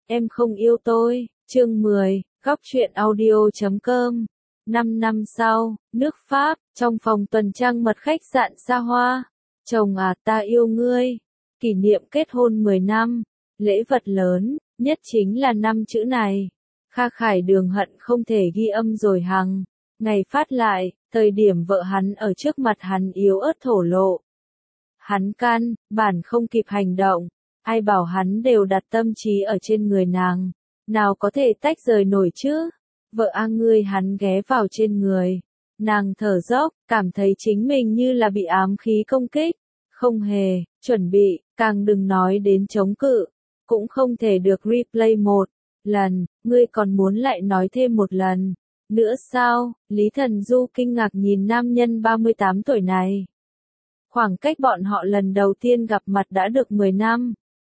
Em không yêu tôi, chương 10, góc truyện audio.com. 5 năm sau, nước Pháp, trong phòng tuần trăng mật khách sạn xa hoa. Chồng à, ta yêu ngươi. Kỷ niệm kết hôn 10 năm. Lễ vật lớn, nhất chính là 5 chữ này. Kha Khải Đường hận không thể ghi âm rồi hằng ngày phát lại, thời điểm vợ hắn ở trước mặt hắn yếu ớt thổ lộ. Hắn căn bản không kịp hành động, ai bảo hắn đều đặt tâm trí ở trên người nàng, nào có thể tách rời nổi chứ. Vợ a ngươi, hắn ghé vào trên người, nàng thở dốc, cảm thấy chính mình như là bị ám khí công kích, không hề chuẩn bị, càng đừng nói đến chống cự, cũng không thể được replay một lần, ngươi còn muốn lại nói thêm một lần nữa sao? Lý Thần Du kinh ngạc nhìn nam nhân 38 tuổi này. Khoảng cách bọn họ lần đầu tiên gặp mặt đã được 10 năm.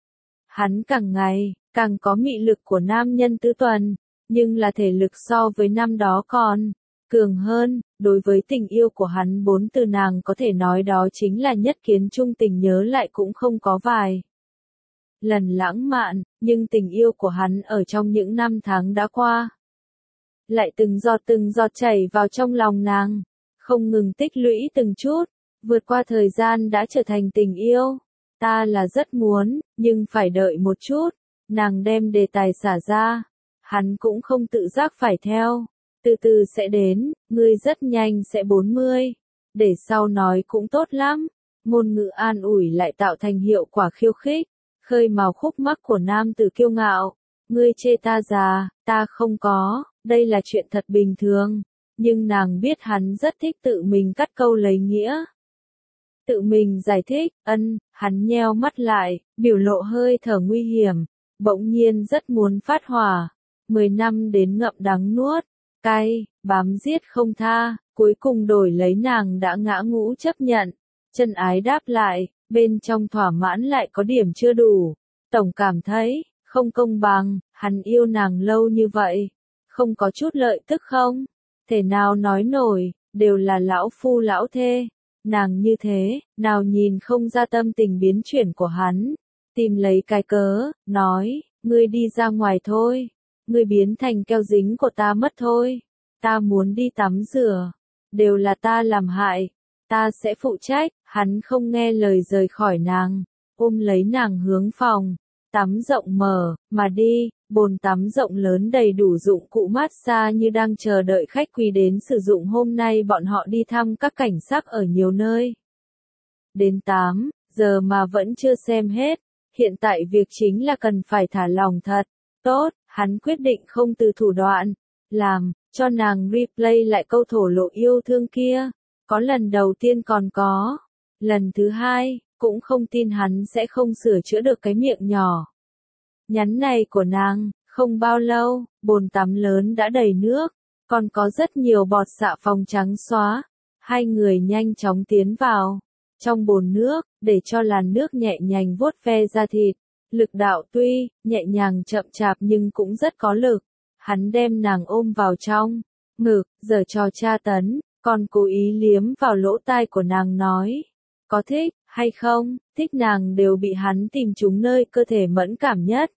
Hắn càng ngày, càng có mị lực của nam nhân tứ tuần, nhưng là thể lực so với năm đó còn cường hơn. Đối với tình yêu của hắn, 4 từ nàng có thể nói đó chính là nhất kiến trung tình, nhớ lại cũng không có vài lần lãng mạn, nhưng tình yêu của hắn ở trong những năm tháng đã qua lại từng giọt chảy vào trong lòng nàng, không ngừng tích lũy từng chút, vượt qua thời gian đã trở thành tình yêu. Ta là rất muốn, nhưng phải đợi một chút. Nàng đem đề tài xả ra, hắn cũng không tự giác phải theo. Từ từ sẽ đến, ngươi rất nhanh sẽ 40, để sau nói cũng tốt lắm. Ngôn ngữ an ủi lại tạo thành hiệu quả khiêu khích, khơi mào khúc mắc của nam tử kiêu ngạo. Ngươi chê ta già, ta không có, đây là chuyện thật bình thường. Nhưng nàng biết hắn rất thích tự mình cắt câu lấy nghĩa, tự mình giải thích. Hắn nheo mắt lại, biểu lộ hơi thở nguy hiểm, bỗng nhiên rất muốn phát hỏa. 10 năm đến ngậm đắng nuốt cay, bám giết không tha, cuối cùng đổi lấy nàng đã ngã ngũ chấp nhận, chân ái đáp lại, bên trong thỏa mãn lại có điểm chưa đủ. Tổng cảm thấy không công bằng, hắn yêu nàng lâu như vậy, không có chút lợi tức không? Thể nào nói nổi, đều là lão phu lão thê. Nàng như thế, nào nhìn không ra tâm tình biến chuyển của hắn. Tìm lấy cái cớ, nói, ngươi đi ra ngoài thôi. Ngươi biến thành keo dính của ta mất thôi. Ta muốn đi tắm rửa. Đều là ta làm hại. Ta sẽ phụ trách. Hắn không nghe lời rời khỏi nàng, ôm lấy nàng hướng phòng tắm rộng mở mà đi. Bồn tắm rộng lớn đầy đủ dụng cụ massage như đang chờ đợi khách quý đến sử dụng. Hôm nay bọn họ đi thăm các cảnh sắc ở nhiều nơi. Đến 8 giờ mà vẫn chưa xem hết. Hiện tại việc chính là cần phải thả lỏng thật tốt. Hắn quyết định không từ thủ đoạn, làm cho nàng replay lại câu thổ lộ yêu thương kia. Có lần đầu tiên còn có, lần thứ hai, cũng không tin hắn sẽ không sửa chữa được cái miệng nhỏ nhắn này của nàng. Không bao lâu, bồn tắm lớn đã đầy nước, còn có rất nhiều bọt xạ phòng trắng xóa. Hai người nhanh chóng tiến vào trong bồn nước, để cho làn nước nhẹ nhàng vuốt ve da thịt. Lực đạo tuy nhẹ nhàng chậm chạp nhưng cũng rất có lực. Hắn đem nàng ôm vào trong ngực, giở trò tra tấn, còn cố ý liếm vào lỗ tai của nàng nói, có thích hay không? Thích nàng đều bị hắn tìm trúng nơi cơ thể mẫn cảm nhất.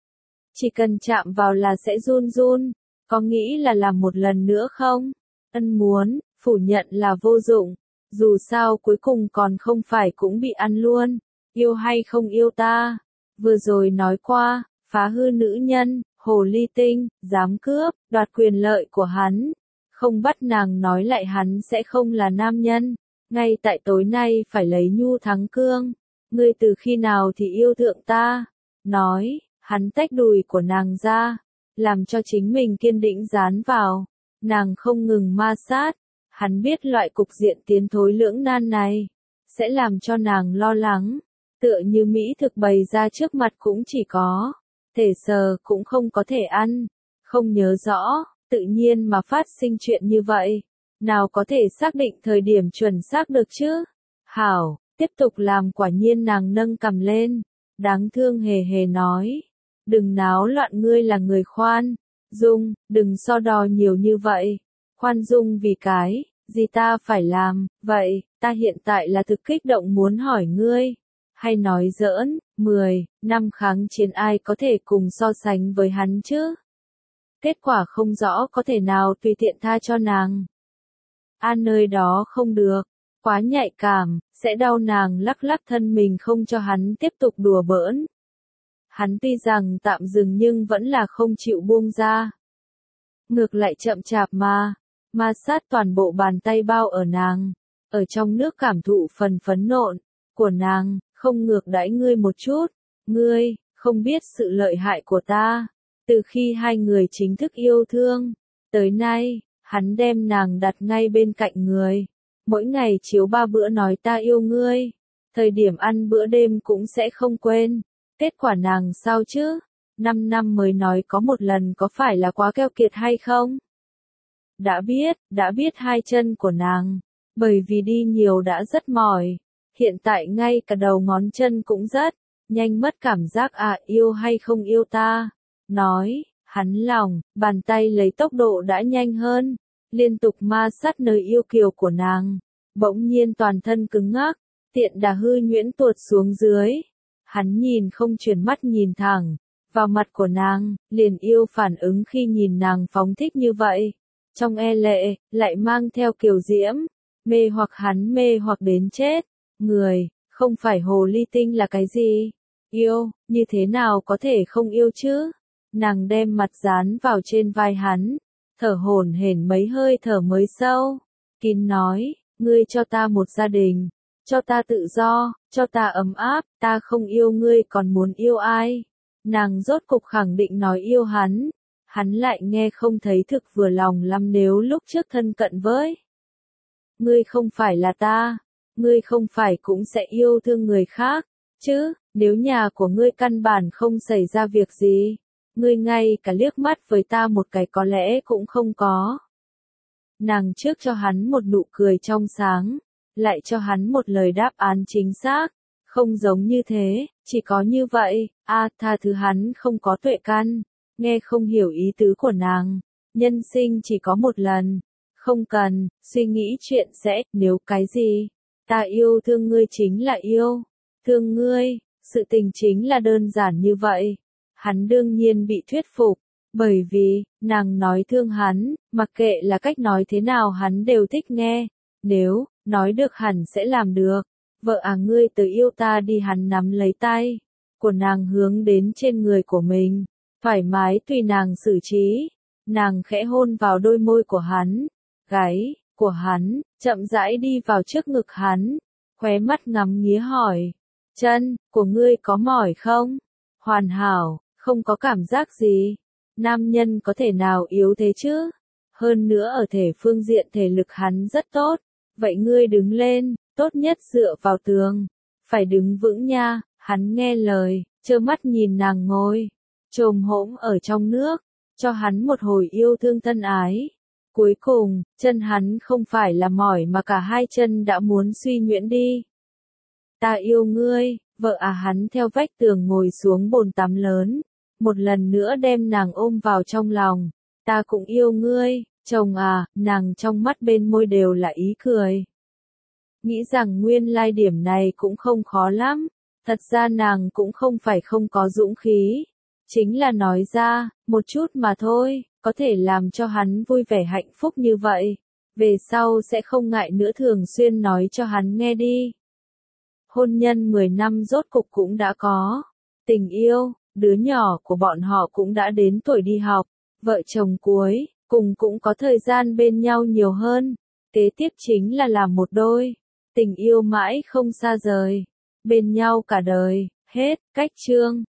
Chỉ cần chạm vào là sẽ run run. Có nghĩ là làm một lần nữa không? Muốn, phủ nhận là vô dụng. Dù sao cuối cùng còn không phải cũng bị ăn luôn. Yêu hay không yêu ta? Vừa rồi nói qua, phá hư nữ nhân, hồ ly tinh, dám cướp, đoạt quyền lợi của hắn. Không bắt nàng nói lại hắn sẽ không là nam nhân. Ngay tại tối nay phải lấy nhu thắng cương. Ngươi từ khi nào thì yêu thượng ta? Nói. Hắn tách đùi của nàng ra, làm cho chính mình kiên định dán vào. Nàng không ngừng ma sát. Hắn biết loại cục diện tiến thối lưỡng nan này sẽ làm cho nàng lo lắng. Tựa như mỹ thực bày ra trước mặt cũng chỉ có thể sờ cũng không có thể ăn. Không nhớ rõ, tự nhiên mà phát sinh chuyện như vậy. Nào có thể xác định thời điểm chuẩn xác được chứ? Hảo, tiếp tục làm. Quả nhiên nàng nâng cằm lên, đáng thương hề hề nói. Đừng náo loạn, ngươi là người khoan dung, đừng so đo nhiều như vậy. Khoan dung vì cái gì ta phải làm vậy? Ta hiện tại là thực kích động muốn hỏi ngươi, Hay nói giỡn, 10 năm kháng chiến ai có thể cùng so sánh với hắn chứ? Kết quả không rõ có thể nào tùy tiện tha cho nàng. Nơi đó không được, quá nhạy cảm, sẽ đau. Nàng lắc lắc thân mình không cho hắn tiếp tục đùa bỡn. Hắn tuy rằng tạm dừng nhưng vẫn là không chịu buông ra. Ngược lại chậm chạp ma sát toàn bộ bàn tay bao ở nàng, ở trong nước cảm thụ phần phấn nộn của nàng, không ngược đãi ngươi một chút, ngươi không biết sự lợi hại của ta. Từ khi hai người chính thức yêu thương, tới nay, hắn đem nàng đặt ngay bên cạnh người, mỗi ngày chiếu 3 bữa nói ta yêu ngươi, thời điểm ăn bữa đêm cũng sẽ không quên. Kết quả nàng sao chứ? 5 năm mới nói có một lần có phải là quá keo kiệt hay không? Đã biết hai chân của nàng, bởi vì đi nhiều đã rất mỏi, hiện tại ngay cả đầu ngón chân cũng rất nhanh mất cảm giác yêu hay không yêu ta. Nói, hắn lòng, bàn tay lấy tốc độ đã nhanh hơn, liên tục ma sát nơi yêu kiều của nàng, bỗng nhiên toàn thân cứng ngắc, tiện đà hư nhuyễn tuột xuống dưới. Hắn nhìn không chuyển mắt nhìn thẳng vào mặt của nàng, liền yêu phản ứng khi nhìn nàng phóng thích như vậy. Trong lệ, lại mang theo kiều diễm, mê hoặc hắn mê hoặc đến chết. Người, không phải hồ ly tinh là cái gì? Yêu, như thế nào có thể không yêu chứ? Nàng đem mặt dán vào trên vai hắn, thở hổn hển mấy hơi thở mới sâu, kín nói, ngươi cho ta một gia đình, cho ta tự do, cho ta ấm áp, ta không yêu ngươi còn muốn yêu ai? Nàng rốt cục khẳng định nói yêu hắn lại nghe không thấy thực vừa lòng lắm nếu lúc trước thân cận với. Ngươi không phải là ta, ngươi không phải cũng sẽ yêu thương người khác, chứ, nếu nhà của ngươi căn bản không xảy ra việc gì, ngươi ngay cả liếc mắt với ta một cái có lẽ cũng không có. Nàng trước cho hắn một nụ cười trong sáng, lại cho hắn một lời đáp án chính xác, không giống như thế, chỉ có như vậy, tha thứ hắn không có tuệ căn, nghe không hiểu ý tứ của nàng, nhân sinh chỉ có một lần, không cần suy nghĩ chuyện sẽ, nếu cái gì, ta yêu thương ngươi chính là yêu thương ngươi, sự tình chính là đơn giản như vậy. Hắn đương nhiên bị thuyết phục, bởi vì, nàng nói thương hắn, mặc kệ là cách nói thế nào hắn đều thích nghe, nếu nói được hẳn sẽ làm được. Vợ ngươi tới yêu ta đi. Hắn nắm lấy tay của nàng hướng đến trên người của mình, thoải mái tùy nàng xử trí. Nàng khẽ hôn vào đôi môi của hắn, gáy của hắn, chậm rãi đi vào trước ngực hắn, khóe mắt ngắm nghía hỏi, chân của ngươi có mỏi không? Hoàn hảo, không có cảm giác gì. Nam nhân có thể nào yếu thế chứ? Hơn nữa ở thể phương diện thể lực hắn rất tốt. Vậy ngươi đứng lên, tốt nhất dựa vào tường. Phải đứng vững nha. Hắn nghe lời, trơ mắt nhìn nàng ngồi chồm hổm ở trong nước, cho hắn một hồi yêu thương thân ái. Cuối cùng, chân hắn không phải là mỏi mà cả hai chân đã muốn suy nhuyễn đi. Ta yêu ngươi, vợ hắn theo vách tường ngồi xuống bồn tắm lớn, một lần nữa đem nàng ôm vào trong lòng. Ta cũng yêu ngươi, chồng nàng trong mắt bên môi đều là ý cười. Nghĩ rằng nguyên lai điểm này cũng không khó lắm, thật ra nàng cũng không phải không có dũng khí, chính là nói ra, một chút mà thôi, có thể làm cho hắn vui vẻ hạnh phúc như vậy, về sau sẽ không ngại nữa thường xuyên nói cho hắn nghe đi. Hôn nhân 10 năm rốt cục cũng đã có tình yêu, đứa nhỏ của bọn họ cũng đã đến tuổi đi học, vợ chồng cuối cùng cũng có thời gian bên nhau nhiều hơn, kế tiếp chính là làm một đôi, tình yêu mãi không xa rời, bên nhau cả đời, hết, cách chương.